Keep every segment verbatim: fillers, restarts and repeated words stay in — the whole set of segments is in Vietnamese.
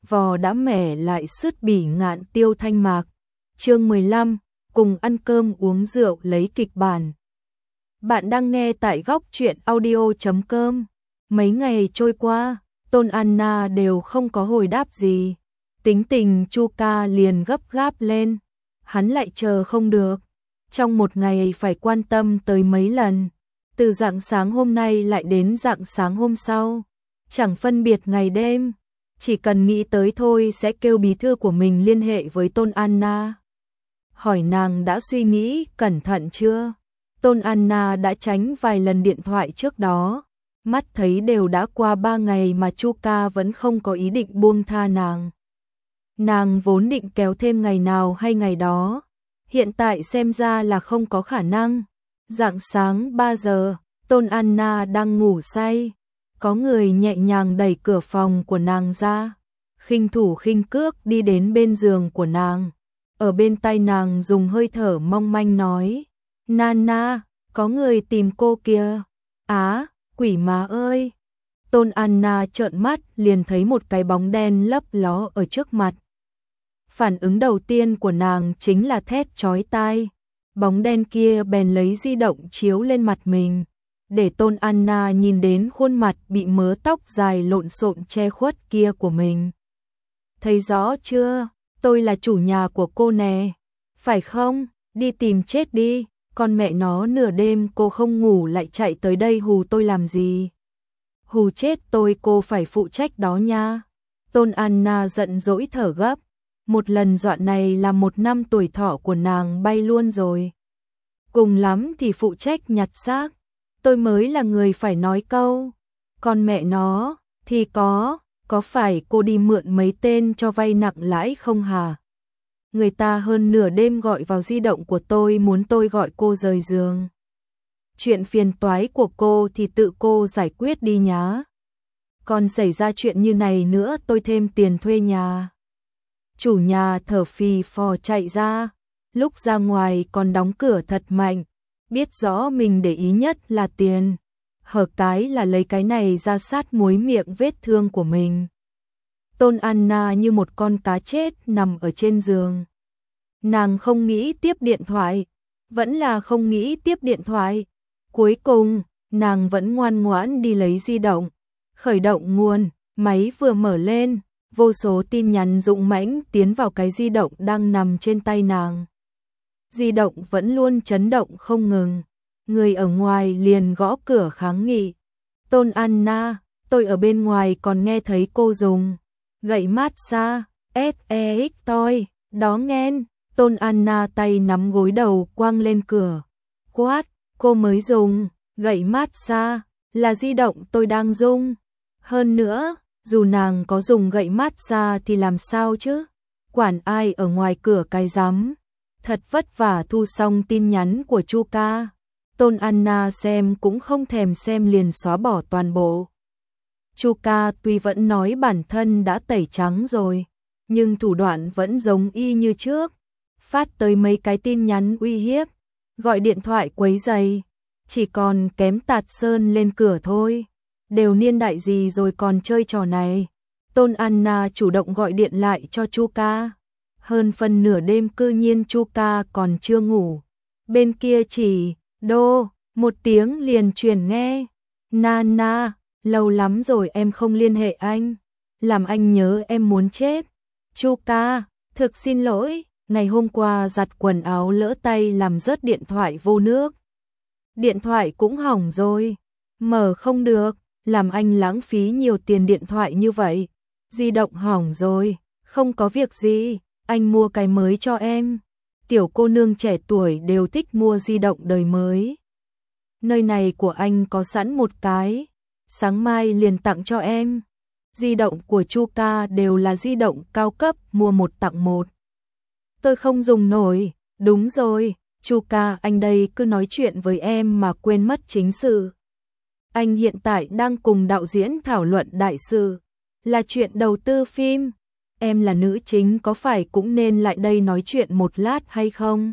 vò đã mẻ lại sứt bỉ ngạn tiêu thanh mạc. Chương mười lăm, cùng ăn cơm uống rượu lấy kịch bản. Bạn đang nghe tại góc truyện audio chấm com. Mấy ngày trôi qua, Tôn Anna đều không có hồi đáp gì. Tính tình Chu Ca liền gấp gáp lên. Hắn lại chờ không được. Trong một ngày phải quan tâm tới mấy lần. Từ rạng sáng hôm nay lại đến rạng sáng hôm sau. Chẳng phân biệt ngày đêm. Chỉ cần nghĩ tới thôi sẽ kêu bí thư của mình liên hệ với Tôn Anna. Hỏi nàng đã suy nghĩ cẩn thận chưa? Tôn Anna đã tránh vài lần điện thoại trước đó. Mắt thấy đều đã qua ba ngày mà Chu Ca vẫn không có ý định buông tha nàng. Nàng vốn định kéo thêm ngày nào hay ngày đó. Hiện tại xem ra là không có khả năng. Rạng sáng ba giờ, Tôn Anna đang ngủ say. Có người nhẹ nhàng đẩy cửa phòng của nàng ra. Khinh thủ khinh cước đi đến bên giường của nàng. Ở bên tai nàng dùng hơi thở mong manh nói. Nana, có người tìm cô kìa. Á, quỷ má ơi. Tôn Anna trợn mắt liền thấy một cái bóng đen lấp ló ở trước mặt. Phản ứng đầu tiên của nàng chính là thét chói tai. Bóng đen kia bèn lấy di động chiếu lên mặt mình. Để Tôn Anna nhìn đến khuôn mặt bị mớ tóc dài lộn xộn che khuất kia của mình. Thấy rõ chưa? Tôi là chủ nhà của cô nè. Phải không? Đi tìm chết đi. Con mẹ nó nửa đêm cô không ngủ lại chạy tới đây hù tôi làm gì? Hù chết tôi cô phải phụ trách đó nha. Tôn Anna giận dỗi thở gấp. Một lần dọa này là một năm tuổi thọ của nàng bay luôn rồi. Cùng lắm thì phụ trách nhặt xác. Tôi mới là người phải nói câu. Con mẹ nó, thì có, có phải cô đi mượn mấy tên cho vay nặng lãi không hả? Người ta hơn nửa đêm gọi vào di động của tôi muốn tôi gọi cô rời giường. Chuyện phiền toái của cô thì tự cô giải quyết đi nhá. Còn xảy ra chuyện như này nữa tôi thêm tiền thuê nhà. Chủ nhà thở phì phò chạy ra, lúc ra ngoài còn đóng cửa thật mạnh. Biết rõ mình để ý nhất là tiền, hở cái là lấy cái này ra sát muối miệng vết thương của mình. Tôn Anna như một con cá chết nằm ở trên giường. Nàng không nghĩ tiếp điện thoại, vẫn là không nghĩ tiếp điện thoại. Cuối cùng, nàng vẫn ngoan ngoãn đi lấy di động, khởi động nguồn, máy vừa mở lên, vô số tin nhắn dũng mãnh tiến vào cái di động đang nằm trên tay nàng. Di động vẫn luôn chấn động không ngừng. Người ở ngoài liền gõ cửa kháng nghị. Tôn Anna, tôi ở bên ngoài còn nghe thấy cô dùng gậy massage, ét e ích toi, đó nghen. Tôn Anna tay nắm gối đầu quăng lên cửa. Quát, cô mới dùng gậy massage, là di động tôi đang dùng. Hơn nữa, dù nàng có dùng gậy massage thì làm sao chứ? Quản ai ở ngoài cửa cái rắm. Thật vất vả thu xong tin nhắn của Chu Ca. Tôn Anna xem cũng không thèm xem liền xóa bỏ toàn bộ. Chu Ca tuy vẫn nói bản thân đã tẩy trắng rồi, nhưng thủ đoạn vẫn giống y như trước. Phát tới mấy cái tin nhắn uy hiếp, gọi điện thoại quấy rầy, chỉ còn kém tạt sơn lên cửa thôi. Đều niên đại gì rồi còn chơi trò này. Tôn Anna chủ động gọi điện lại cho Chu Ca. Hơn phân nửa đêm cư nhiên Chu Ca còn chưa ngủ. Bên kia chỉ đô, một tiếng liền truyền nghe. Nana, lâu lắm rồi em không liên hệ anh. Làm anh nhớ em muốn chết. Chu Ca, thực xin lỗi, ngày hôm qua giặt quần áo lỡ tay làm rớt điện thoại vô nước. Điện thoại cũng hỏng rồi. Mở không được, làm anh lãng phí nhiều tiền điện thoại như vậy. Di động hỏng rồi, không có việc gì. Anh mua cái mới cho em. Tiểu cô nương trẻ tuổi đều thích mua di động đời mới. Nơi này của anh có sẵn một cái. Sáng mai liền tặng cho em. Di động của Chu Ca đều là di động cao cấp, mua một tặng một. Tôi không dùng nổi. Đúng rồi, Chu Ca anh đây cứ nói chuyện với em mà quên mất chính sự. Anh hiện tại đang cùng đạo diễn thảo luận đại sự. Là chuyện đầu tư phim. Em là nữ chính có phải cũng nên lại đây nói chuyện một lát hay không?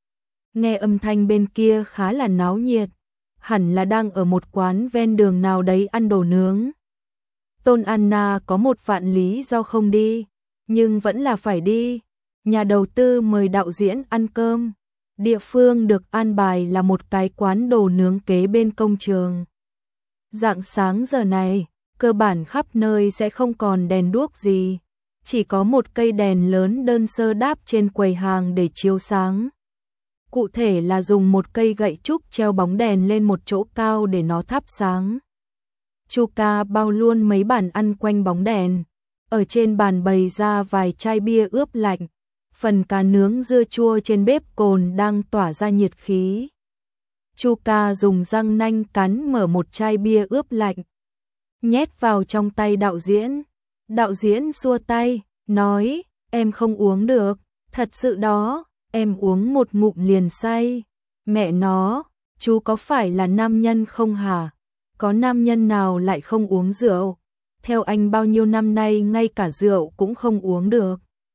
Nghe âm thanh bên kia khá là náo nhiệt. Hẳn là đang ở một quán ven đường nào đấy ăn đồ nướng. Tôn Anna có một vạn lý do không đi, nhưng vẫn là phải đi. Nhà đầu tư mời đạo diễn ăn cơm. Địa phương được an bài là một cái quán đồ nướng kế bên công trường. Rạng sáng giờ này, cơ bản khắp nơi sẽ không còn đèn đuốc gì, chỉ có một cây đèn lớn đơn sơ đáp trên quầy hàng để chiếu sáng. Cụ thể là dùng một cây gậy trúc treo bóng đèn lên một chỗ cao để nó thắp sáng. Chuka bao luôn mấy bàn ăn quanh bóng đèn. Ở trên bàn bày ra vài chai bia ướp lạnh. Phần cá nướng dưa chua trên bếp cồn đang tỏa ra nhiệt khí. Chuka dùng răng nanh cắn mở một chai bia ướp lạnh, nhét vào trong tay đạo diễn. Đạo diễn xua tay, nói, em không uống được, thật sự đó, em uống một ngụm liền say. Mẹ nó, chú có phải là nam nhân không hả? Có nam nhân nào lại không uống rượu? Theo anh bao nhiêu năm nay ngay cả rượu cũng không uống được.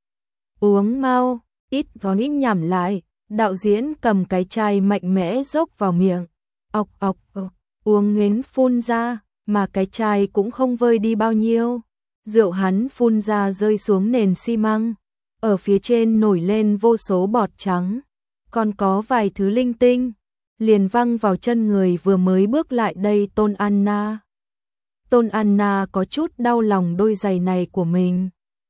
Uống mau, ít có ít nhảm lại. Đạo diễn cầm cái chai mạnh mẽ dốc vào miệng. Ọc ọc, ọc uống ngến phun ra, mà cái chai cũng không vơi đi bao nhiêu. Rượu hắn phun ra rơi xuống nền xi măng. Ở phía trên nổi lên vô số bọt trắng. Còn có vài thứ linh tinh. Liền văng vào chân người vừa mới bước lại đây Tôn Anna. Tôn Anna có chút đau lòng đôi giày này của mình.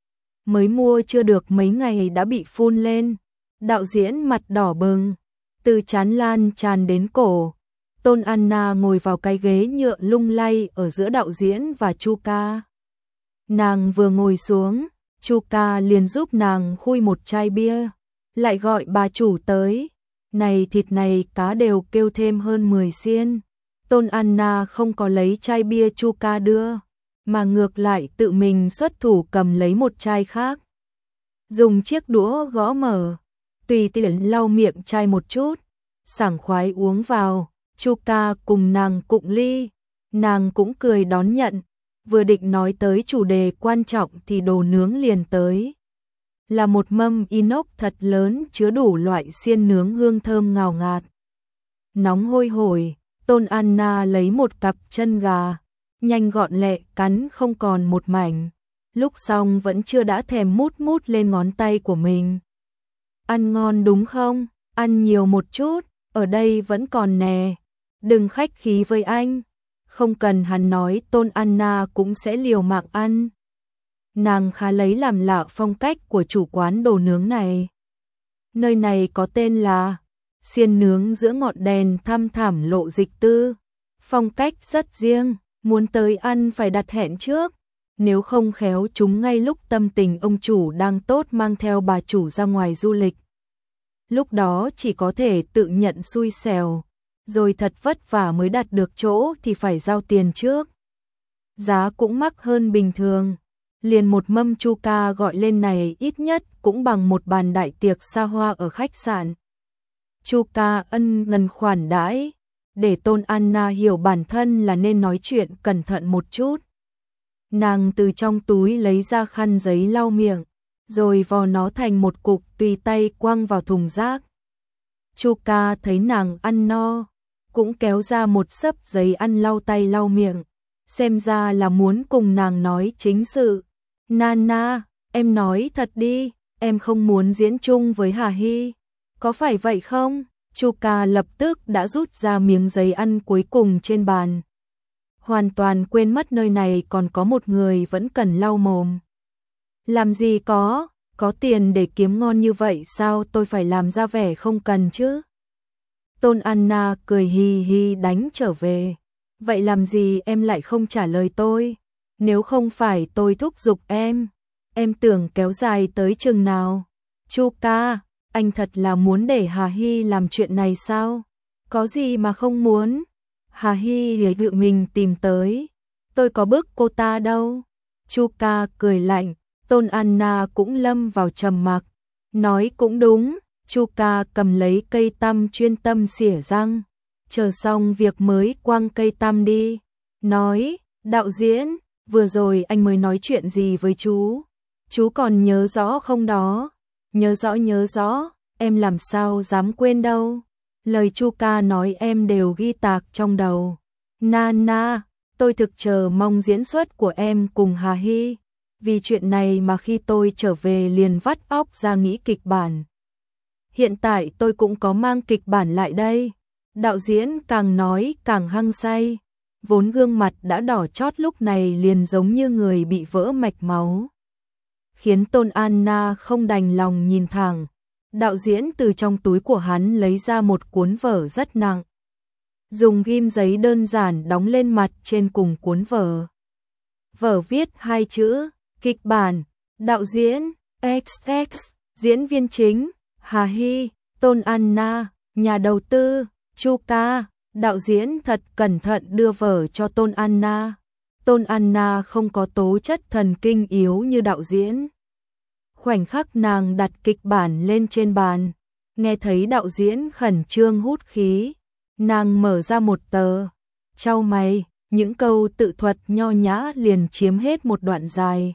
Mới mua chưa được mấy ngày đã bị phun lên. Đạo diễn mặt đỏ bừng, từ trán lan tràn đến cổ. Tôn Anna ngồi vào cái ghế nhựa lung lay ở giữa đạo diễn và Chuka. Nàng vừa ngồi xuống, Chuka liền giúp nàng khui một chai bia, lại gọi bà chủ tới. Này thịt này cá đều kêu thêm hơn mười xiên. Tôn Anna không có lấy chai bia Chuka đưa, mà ngược lại tự mình xuất thủ cầm lấy một chai khác. Dùng chiếc đũa gõ mở, tùy tiện lau miệng chai một chút, sảng khoái uống vào. Chuka cùng nàng cụng ly, nàng cũng cười đón nhận. Vừa định nói tới chủ đề quan trọng thì đồ nướng liền tới. Là một mâm inox thật lớn chứa đủ loại xiên nướng hương thơm ngào ngạt. Nóng hôi hổi, Tôn Anna lấy một cặp chân gà, nhanh gọn lẹ cắn không còn một mảnh. Lúc xong vẫn chưa đã thèm mút mút lên ngón tay của mình. Ăn ngon đúng không? Ăn nhiều một chút, ở đây vẫn còn nè. Đừng khách khí với anh. Không cần hắn nói Tôn Anna cũng sẽ liều mạng ăn. Nàng khá lấy làm lạ phong cách của chủ quán đồ nướng này. Nơi này có tên là xiên nướng giữa ngọn đèn thăm thẳm lộ dịch tư. Phong cách rất riêng, muốn tới ăn phải đặt hẹn trước. Nếu không khéo chúng ngay lúc tâm tình ông chủ đang tốt mang theo bà chủ ra ngoài du lịch. Lúc đó chỉ có thể tự nhận xui xẻo, rồi thật vất vả mới đặt được chỗ thì phải giao tiền trước. Giá cũng mắc hơn bình thường. Liền một mâm Chuka gọi lên này ít nhất cũng bằng một bàn đại tiệc xa hoa ở khách sạn. Chuka ân ngần khoản đãi, để Tôn Anna hiểu bản thân là nên nói chuyện cẩn thận một chút. Nàng từ trong túi lấy ra khăn giấy lau miệng, rồi vò nó thành một cục tùy tay quăng vào thùng rác. Chuka thấy nàng ăn no, cũng kéo ra một xấp giấy ăn lau tay lau miệng, xem ra là muốn cùng nàng nói chính sự. Nana, em nói thật đi, em không muốn diễn chung với Hà Hy, có phải vậy không? Chuka lập tức đã rút ra miếng giấy ăn cuối cùng trên bàn. Hoàn toàn quên mất nơi này còn có một người vẫn cần lau mồm. Làm gì có, có tiền để kiếm ngon như vậy sao tôi phải làm ra vẻ không cần chứ? Tôn Anna cười hi hi đánh trở về. Vậy làm gì em lại không trả lời tôi? Nếu không phải tôi thúc giục em, em tưởng kéo dài tới chừng nào? Chuka, anh thật là muốn để Hà Hy làm chuyện này sao? Có gì mà không muốn? Hà Hy để tự mình tìm tới. Tôi có bức cô ta đâu. Chuka cười lạnh. Tôn Anna cũng lâm vào trầm mặc. Nói cũng đúng. Chuka cầm lấy cây tăm chuyên tâm xỉa răng. Chờ xong việc mới quăng cây tăm đi. Nói, đạo diễn, vừa rồi anh mới nói chuyện gì với chú? Chú còn nhớ rõ không đó? Nhớ rõ nhớ rõ, em làm sao dám quên đâu. Lời Chuka nói em đều ghi tạc trong đầu. Nana, Tôi thực chờ mong diễn xuất của em cùng Hà Hy. Vì chuyện này mà khi tôi trở về liền vắt óc ra nghĩ kịch bản. Hiện tại tôi cũng có mang kịch bản lại đây. Đạo diễn càng nói càng hăng say. Vốn gương mặt đã đỏ chót lúc này liền giống như người bị vỡ mạch máu. Khiến Tôn Anna không đành lòng nhìn thẳng. Đạo diễn từ trong túi của hắn lấy ra một cuốn vở rất nặng. Dùng ghim giấy đơn giản đóng lên mặt trên cùng cuốn vở. Vở viết hai chữ, kịch bản, đạo diễn, ích ích, diễn viên chính, Hà Hy, Tôn Anna, nhà đầu tư, Chu Ca. Đạo diễn thật cẩn thận đưa vở cho Tôn Anna. Tôn Anna không có tố chất thần kinh yếu như đạo diễn. Khoảnh khắc nàng đặt kịch bản lên trên bàn, nghe thấy đạo diễn khẩn trương hút khí, nàng mở ra một tờ, chau mày, những câu tự thuật nho nhã liền chiếm hết một đoạn dài.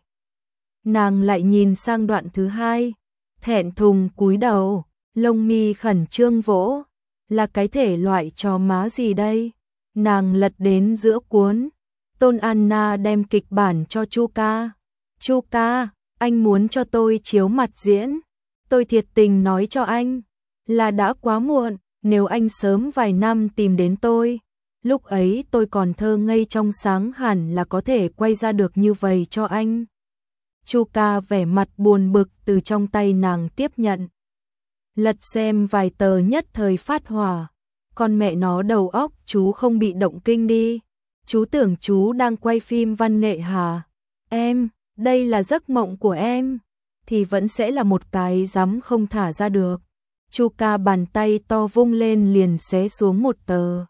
Nàng lại nhìn sang đoạn thứ hai, thẹn thùng cúi đầu, lông mi khẩn trương vỗ, là cái thể loại trò má gì đây? Nàng lật đến giữa cuốn, Tôn Anna đem kịch bản cho Chu Ca. Chu Ca, anh muốn cho tôi chiếu mặt diễn. Tôi thiệt tình nói cho anh, là đã quá muộn, nếu anh sớm vài năm tìm đến tôi. Lúc ấy tôi còn thơ ngây trong sáng hẳn là có thể quay ra được như vậy cho anh. Chu Ca vẻ mặt buồn bực từ trong tay nàng tiếp nhận. Lật xem vài tờ nhất thời phát hỏa. Con mẹ nó đầu óc chú không bị động kinh đi. Chú tưởng chú đang quay phim văn nghệ hả? Em, đây là giấc mộng của em. Thì vẫn sẽ là một cái dám không thả ra được. Chu Ca bàn tay to vung lên liền xé xuống một tờ.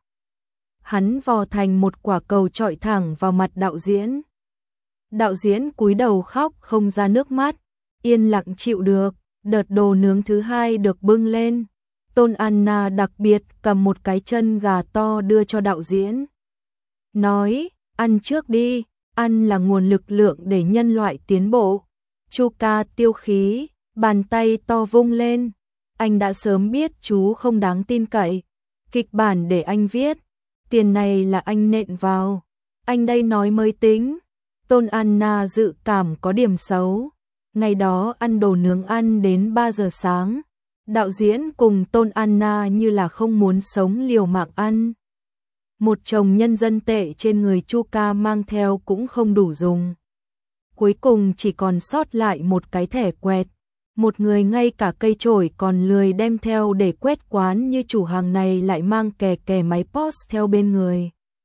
Hắn vò thành một quả cầu chọi thẳng vào mặt đạo diễn. Đạo diễn cúi đầu khóc không ra nước mắt, yên lặng chịu được. Đợt đồ nướng thứ hai được bưng lên. Tôn Anna đặc biệt cầm một cái chân gà to đưa cho đạo diễn. Nói, ăn trước đi, ăn là nguồn lực lượng để nhân loại tiến bộ. Chu Ca tiêu khí, bàn tay to vung lên. Anh đã sớm biết chú không đáng tin cậy. Kịch bản để anh viết, tiền này là anh nện vào. Anh đây nói mới tính. Tôn Anna dự cảm có điểm xấu. Ngày đó ăn đồ nướng ăn đến ba giờ sáng. Đạo diễn cùng Tôn Anna như là không muốn sống liều mạng ăn. Một chồng nhân dân tệ trên người Chu Ca mang theo cũng không đủ dùng. Cuối cùng chỉ còn sót lại một cái thẻ quẹt. Một người ngay cả cây chổi còn lười đem theo để quét quán như chủ hàng này lại mang kè kè máy pos theo bên người.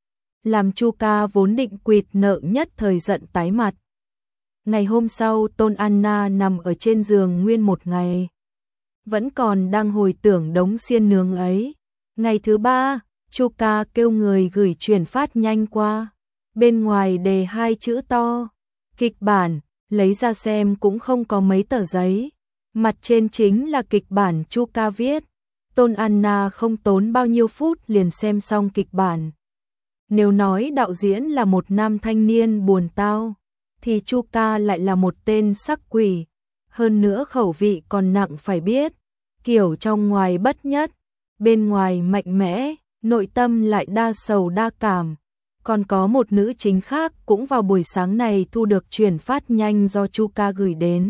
Làm Chu Ca vốn định quỵt nợ nhất thời giận tái mặt. Ngày hôm sau Tôn Anna nằm ở trên giường nguyên một ngày. Vẫn còn đang hồi tưởng đống xiên nướng ấy. Ngày thứ ba, Chu Ca kêu người gửi chuyển phát nhanh qua. Bên ngoài đề hai chữ to. Kịch bản, lấy ra xem cũng không có mấy tờ giấy. Mặt trên chính là kịch bản Chu Ca viết. Tôn Anna không tốn bao nhiêu phút liền xem xong kịch bản. Nếu nói đạo diễn là một nam thanh niên buồn tao, thì Chu Ca lại là một tên sắc quỷ. Hơn nữa khẩu vị còn nặng phải biết. Kiểu trong ngoài bất nhất, bên ngoài mạnh mẽ, nội tâm lại đa sầu đa cảm. Còn có một nữ chính khác cũng vào buổi sáng này thu được chuyển phát nhanh do Chu Ca gửi đến.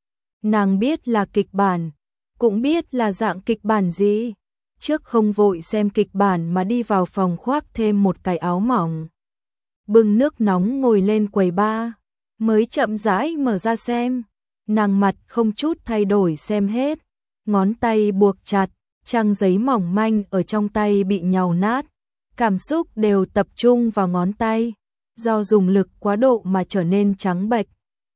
Nàng biết là kịch bản, cũng biết là dạng kịch bản gì. Trước không vội xem kịch bản mà đi vào phòng khoác thêm một cái áo mỏng. Bưng nước nóng ngồi lên quầy bar, mới chậm rãi mở ra xem. Nàng mặt không chút thay đổi xem hết, ngón tay buộc chặt, trang giấy mỏng manh ở trong tay bị nhàu nát. Cảm xúc đều tập trung vào ngón tay, do dùng lực quá độ mà trở nên trắng bệch.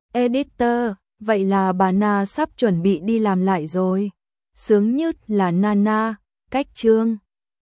Editor, vậy là bà Na sắp chuẩn bị đi làm lại rồi. Sướng nhất là Nana, cách chương.